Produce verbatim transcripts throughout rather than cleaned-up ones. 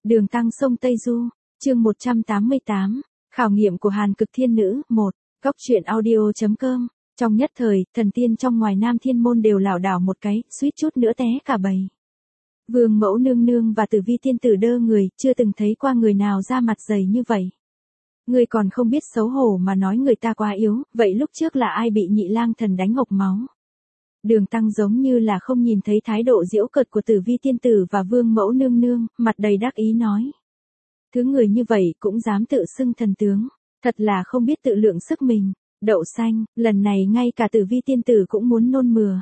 Đường Tăng sông Tây Du, chương một trăm tám mươi tám, khảo nghiệm của Hàn Cực Thiên Nữ, một, Cóc truyện audio.com. Trong nhất thời, thần tiên trong ngoài Nam Thiên Môn đều lảo đảo một cái, suýt chút nữa té cả bầy. Vương Mẫu Nương Nương và Tử Vi Tiên Tử đơ người, chưa từng thấy qua người nào ra mặt dày như vậy. Người còn không biết xấu hổ mà nói người ta quá yếu, vậy lúc trước là ai bị Nhị Lang Thần đánh ngộc máu? Đường Tăng giống như là không nhìn thấy thái độ giễu cợt của Tử Vi Tiên Tử và Vương Mẫu Nương Nương, mặt đầy đắc ý nói. Thứ người như vậy cũng dám tự xưng thần tướng, thật là không biết tự lượng sức mình. Đậu xanh, lần này ngay cả Tử Vi Tiên Tử cũng muốn nôn mửa.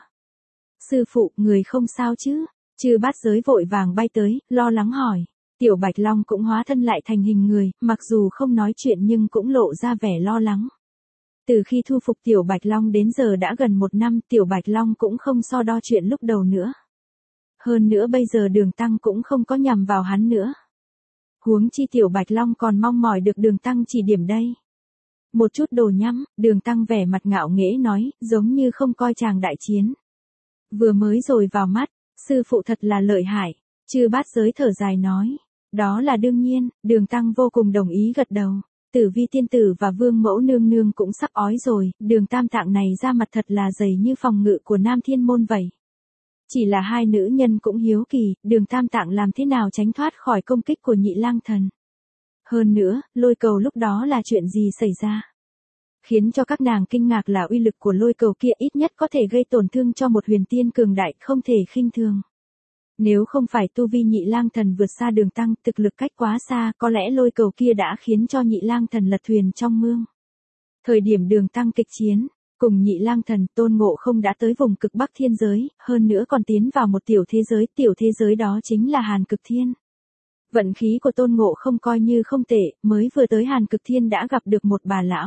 Sư phụ, người không sao chứ? Chư Bát Giới vội vàng bay tới, lo lắng hỏi. Tiểu Bạch Long cũng hóa thân lại thành hình người, mặc dù không nói chuyện nhưng cũng lộ ra vẻ lo lắng. Từ khi thu phục Tiểu Bạch Long đến giờ đã gần một năm, Tiểu Bạch Long cũng không so đo chuyện lúc đầu nữa. Hơn nữa bây giờ Đường Tăng cũng không có nhằm vào hắn nữa. Huống chi Tiểu Bạch Long còn mong mỏi được Đường Tăng chỉ điểm đây. Một chút đồ nhắm, Đường Tăng vẻ mặt ngạo nghễ nói, giống như không coi chàng đại chiến. Vừa mới rồi vào mắt, sư phụ thật là lợi hại. Chư Bát Giới thở dài nói. Đó là đương nhiên, Đường Tăng vô cùng đồng ý gật đầu. Tử Vi Tiên Tử và Vương Mẫu Nương Nương cũng sắp ói rồi, Đường Tam Tạng này ra mặt thật là dày như phòng ngự của Nam Thiên Môn vậy. Chỉ là hai nữ nhân cũng hiếu kỳ, Đường Tam Tạng làm thế nào tránh thoát khỏi công kích của Nhị Lang Thần. Hơn nữa, lôi cầu lúc đó là chuyện gì xảy ra? Khiến cho các nàng kinh ngạc là uy lực của lôi cầu kia ít nhất có thể gây tổn thương cho một huyền tiên cường đại, không thể khinh thường. Nếu không phải tu vi Nhị Lang Thần vượt xa Đường Tăng, thực lực cách quá xa, có lẽ lôi cầu kia đã khiến cho Nhị Lang Thần lật thuyền trong mương. Thời điểm Đường Tăng kịch chiến, cùng Nhị Lang Thần, Tôn Ngộ Không đã tới vùng cực Bắc thiên giới, hơn nữa còn tiến vào một tiểu thế giới, tiểu thế giới đó chính là Hàn Cực Thiên. Vận khí của Tôn Ngộ Không coi như không tệ, mới vừa tới Hàn Cực Thiên đã gặp được một bà lão.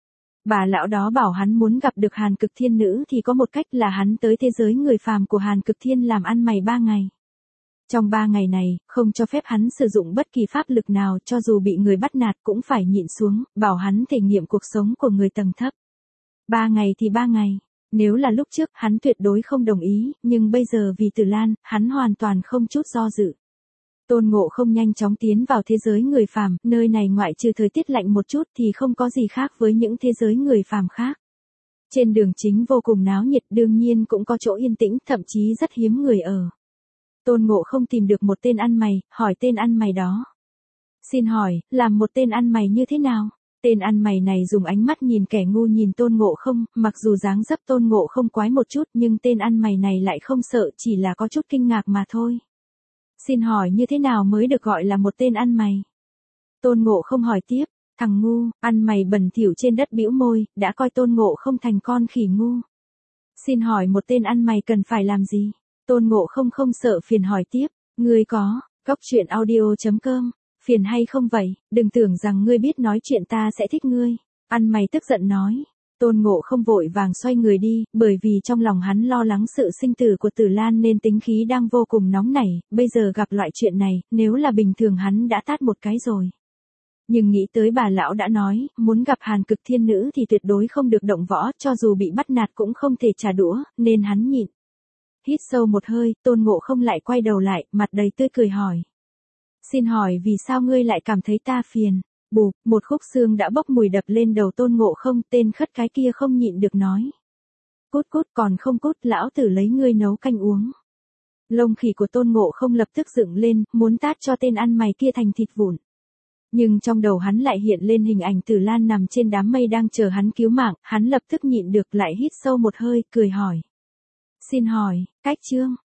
Bà lão đó bảo hắn muốn gặp được Hàn Cực Thiên Nữ thì có một cách là hắn tới thế giới người phàm của Hàn Cực Thiên làm ăn mày ba ngày. Trong ba ngày này, không cho phép hắn sử dụng bất kỳ pháp lực nào, cho dù bị người bắt nạt cũng phải nhịn xuống, bảo hắn thể nghiệm cuộc sống của người tầng thấp. Ba ngày thì ba ngày, nếu là lúc trước hắn tuyệt đối không đồng ý, nhưng bây giờ vì Tử Lan, hắn hoàn toàn không chút do dự. Tôn Ngộ Không nhanh chóng tiến vào thế giới người phàm, nơi này ngoại trừ thời tiết lạnh một chút thì không có gì khác với những thế giới người phàm khác. Trên đường chính vô cùng náo nhiệt, đương nhiên cũng có chỗ yên tĩnh, thậm chí rất hiếm người ở. Tôn Ngộ Không tìm được một tên ăn mày, hỏi tên ăn mày đó. Xin hỏi, làm một tên ăn mày như thế nào? Tên ăn mày này dùng ánh mắt nhìn kẻ ngu nhìn Tôn Ngộ Không, mặc dù dáng dấp Tôn Ngộ Không quái một chút nhưng tên ăn mày này lại không sợ, chỉ là có chút kinh ngạc mà thôi. Xin hỏi như thế nào mới được gọi là một tên ăn mày? Tôn Ngộ Không hỏi tiếp, thằng ngu, ăn mày bẩn thỉu trên đất bĩu môi, đã coi Tôn Ngộ Không thành con khỉ ngu. Xin hỏi một tên ăn mày cần phải làm gì? Tôn Ngộ Không không sợ phiền hỏi tiếp, ngươi có, Cóc truyện audio.com, phiền hay không vậy, đừng tưởng rằng ngươi biết nói chuyện ta sẽ thích ngươi. Ăn mày tức giận nói. Tôn Ngộ Không vội vàng xoay người đi, bởi vì trong lòng hắn lo lắng sự sinh tử của Tử Lan nên tính khí đang vô cùng nóng nảy, bây giờ gặp loại chuyện này, nếu là bình thường hắn đã tát một cái rồi. Nhưng nghĩ tới bà lão đã nói, muốn gặp Hàn Cực Thiên Nữ thì tuyệt đối không được động võ, cho dù bị bắt nạt cũng không thể trả đũa, nên hắn nhịn. Hít sâu một hơi, Tôn Ngộ Không lại quay đầu lại, mặt đầy tươi cười hỏi. Xin hỏi vì sao ngươi lại cảm thấy ta phiền? Bụp, một khúc xương đã bốc mùi đập lên đầu Tôn Ngộ Không, tên khất cái kia không nhịn được nói. Cút cút, còn không cút, lão tử lấy ngươi nấu canh uống. Lông khỉ của Tôn Ngộ Không lập tức dựng lên, muốn tát cho tên ăn mày kia thành thịt vụn. Nhưng trong đầu hắn lại hiện lên hình ảnh Tử Lan nằm trên đám mây đang chờ hắn cứu mạng, hắn lập tức nhịn được lại hít sâu một hơi, cười hỏi. Xin hỏi, cách chương,